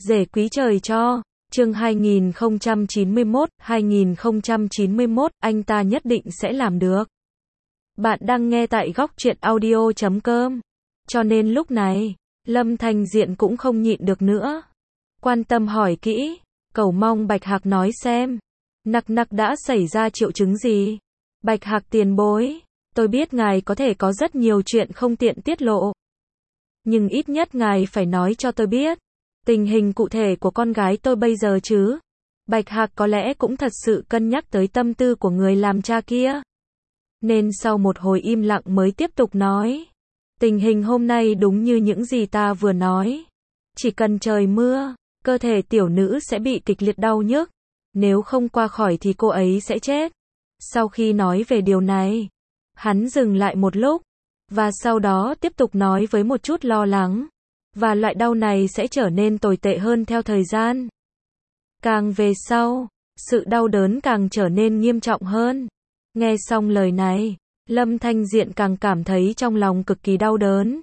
Rể quý trời cho. Chương 2091, anh ta nhất định sẽ làm được. Bạn đang nghe tại góc truyện audio.com. Cho nên lúc này, Lâm Thanh Diện cũng không nhịn được nữa. Quan tâm hỏi kỹ, cầu mong Bạch Hạc nói xem. Nặc đã xảy ra triệu chứng gì? Bạch Hạc tiền bối, tôi biết ngài có thể có rất nhiều chuyện không tiện tiết lộ. Nhưng ít nhất ngài phải nói cho tôi biết. Tình hình cụ thể của con gái tôi bây giờ chứ. Bạch Hạc có lẽ cũng thật sự cân nhắc tới tâm tư của người làm cha kia. Nên sau một hồi im lặng mới tiếp tục nói. Tình hình hôm nay đúng như những gì ta vừa nói. Chỉ cần trời mưa, cơ thể tiểu nữ sẽ bị kịch liệt đau nhức. Nếu không qua khỏi thì cô ấy sẽ chết. Sau khi nói về điều này, hắn dừng lại một lúc. Và sau đó tiếp tục nói với một chút lo lắng. Và loại đau này sẽ trở nên tồi tệ hơn theo thời gian. Càng về sau, sự đau đớn càng trở nên nghiêm trọng hơn. Nghe xong lời này, Lâm Thanh Diện càng cảm thấy trong lòng cực kỳ đau đớn.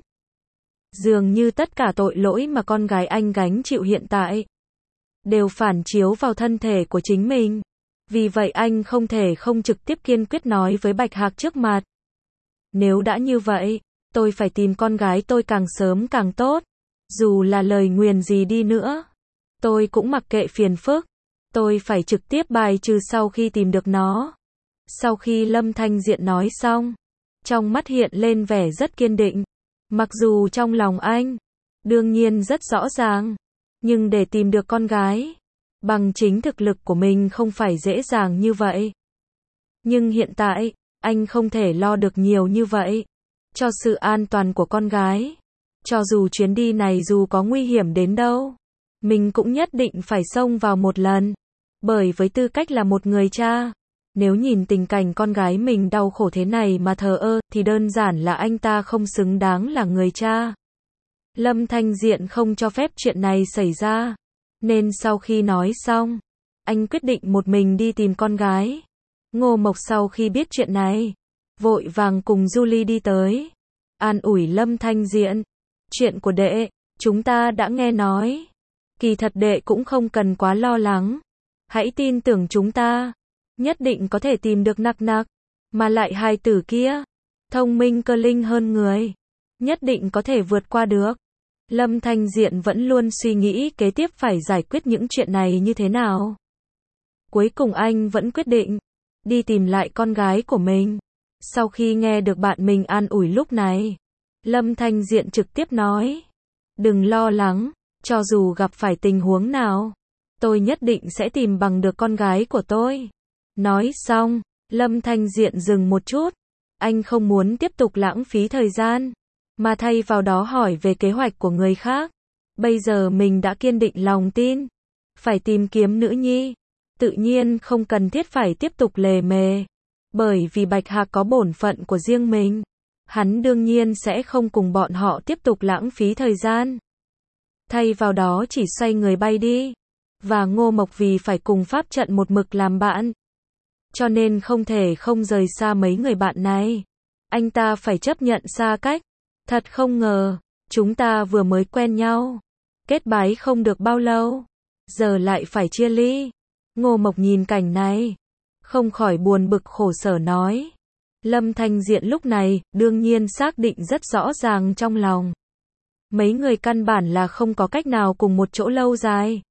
Dường như tất cả tội lỗi mà con gái anh gánh chịu hiện tại đều phản chiếu vào thân thể của chính mình. Vì vậy anh không thể không trực tiếp kiên quyết nói với Bạch Hạc trước mặt. Nếu đã như vậy, tôi phải tìm con gái tôi càng sớm càng tốt. Dù là lời nguyền gì đi nữa, tôi cũng mặc kệ phiền phức. Tôi phải trực tiếp bài trừ sau khi tìm được nó. Sau khi Lâm Thanh Diện nói xong, trong mắt hiện lên vẻ rất kiên định. Mặc dù trong lòng anh, đương nhiên rất rõ ràng, nhưng để tìm được con gái, bằng chính thực lực của mình không phải dễ dàng như vậy. Nhưng hiện tại, anh không thể lo được nhiều như vậy. Cho sự an toàn của con gái. Cho dù chuyến đi này dù có nguy hiểm đến đâu, mình cũng nhất định phải xông vào một lần. Bởi với tư cách là một người cha, nếu nhìn tình cảnh con gái mình đau khổ thế này mà thờ ơ, thì đơn giản là anh ta không xứng đáng là người cha. Lâm Thanh Diện không cho phép chuyện này xảy ra. Nên sau khi nói xong, anh quyết định một mình đi tìm con gái. Ngô Mộc sau khi biết chuyện này, vội vàng cùng Julie đi tới. An ủi Lâm Thanh Diện. Chuyện của đệ, chúng ta đã nghe nói. Kỳ thật đệ cũng không cần quá lo lắng. Hãy tin tưởng chúng ta. Nhất định có thể tìm được nặc. Mà lại hài tử kia, thông minh cơ linh hơn người. Nhất định có thể vượt qua được. Lâm Thanh Diện vẫn luôn suy nghĩ kế tiếp phải giải quyết những chuyện này như thế nào. Cuối cùng anh vẫn quyết định đi tìm lại con gái của mình. Sau khi nghe được bạn mình an ủi lúc này, Lâm Thanh Diện trực tiếp nói. Đừng lo lắng, cho dù gặp phải tình huống nào, tôi nhất định sẽ tìm bằng được con gái của tôi. Nói xong, Lâm Thanh Diện dừng một chút. Anh không muốn tiếp tục lãng phí thời gian, mà thay vào đó hỏi về kế hoạch của người khác. Bây giờ mình đã kiên định lòng tin, phải tìm kiếm nữ nhi. Tự nhiên không cần thiết phải tiếp tục lề mề. Bởi vì Bạch Hạc có bổn phận của riêng mình. Hắn đương nhiên sẽ không cùng bọn họ tiếp tục lãng phí thời gian. Thay vào đó chỉ xoay người bay đi. Và Ngô Mộc vì phải cùng pháp trận một mực làm bạn, cho nên không thể không rời xa mấy người bạn này. Anh ta phải chấp nhận xa cách. Thật không ngờ, chúng ta vừa mới quen nhau, kết bái không được bao lâu, giờ lại phải chia ly. Ngô Mộc nhìn cảnh này, không khỏi buồn bực khổ sở nói. Lâm Thanh Diện lúc này, đương nhiên xác định rất rõ ràng trong lòng. Mấy người căn bản là không có cách nào cùng một chỗ lâu dài.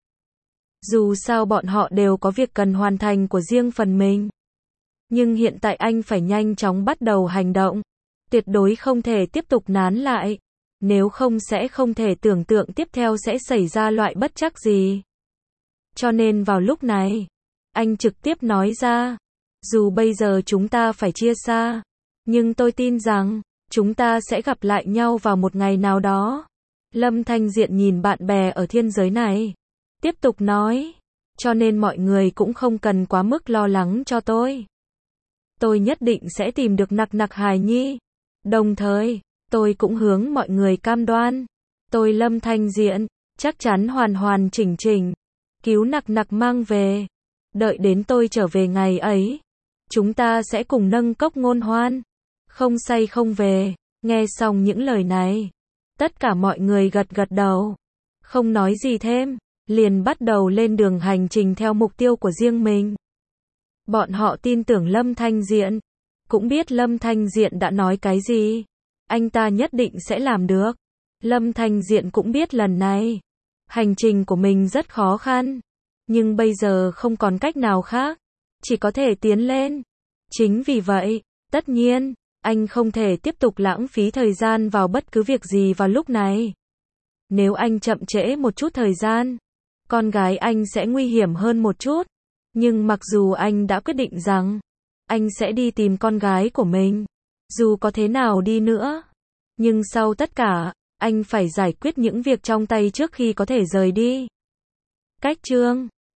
Dù sao bọn họ đều có việc cần hoàn thành của riêng phần mình. Nhưng hiện tại anh phải nhanh chóng bắt đầu hành động. Tuyệt đối không thể tiếp tục nán lại. Nếu không sẽ không thể tưởng tượng tiếp theo sẽ xảy ra loại bất trắc gì. Cho nên vào lúc này, anh trực tiếp nói ra. Dù bây giờ chúng ta phải chia xa, nhưng tôi tin rằng, chúng ta sẽ gặp lại nhau vào một ngày nào đó. Lâm Thanh Diện nhìn bạn bè ở thiên giới này. Tiếp tục nói. Cho nên mọi người cũng không cần quá mức lo lắng cho tôi. Tôi nhất định sẽ tìm được nặc hài nhi. Đồng thời, tôi cũng hướng mọi người cam đoan. Tôi Lâm Thanh Diện, chắc chắn hoàn chỉnh. Cứu nặc mang về. Đợi đến tôi trở về ngày ấy, chúng ta sẽ cùng nâng cốc ngôn hoan. Không say không về. Nghe xong những lời này, tất cả mọi người gật đầu. Không nói gì thêm. liền bắt đầu lên đường hành trình theo mục tiêu của riêng mình. Bọn họ tin tưởng Lâm Thanh Diện, cũng biết Lâm Thanh Diện đã nói cái gì. Anh ta nhất định sẽ làm được. Lâm Thanh Diện cũng biết lần này, hành trình của mình rất khó khăn. Nhưng bây giờ không còn cách nào khác. Chỉ có thể tiến lên. Chính vì vậy, tất nhiên, anh không thể tiếp tục lãng phí thời gian vào bất cứ việc gì vào lúc này. Nếu anh chậm trễ một chút thời gian, con gái anh sẽ nguy hiểm hơn một chút. Nhưng mặc dù anh đã quyết định rằng, anh sẽ đi tìm con gái của mình. Dù có thế nào đi nữa. Nhưng sau tất cả, anh phải giải quyết những việc trong tay trước khi có thể rời đi. Cách chương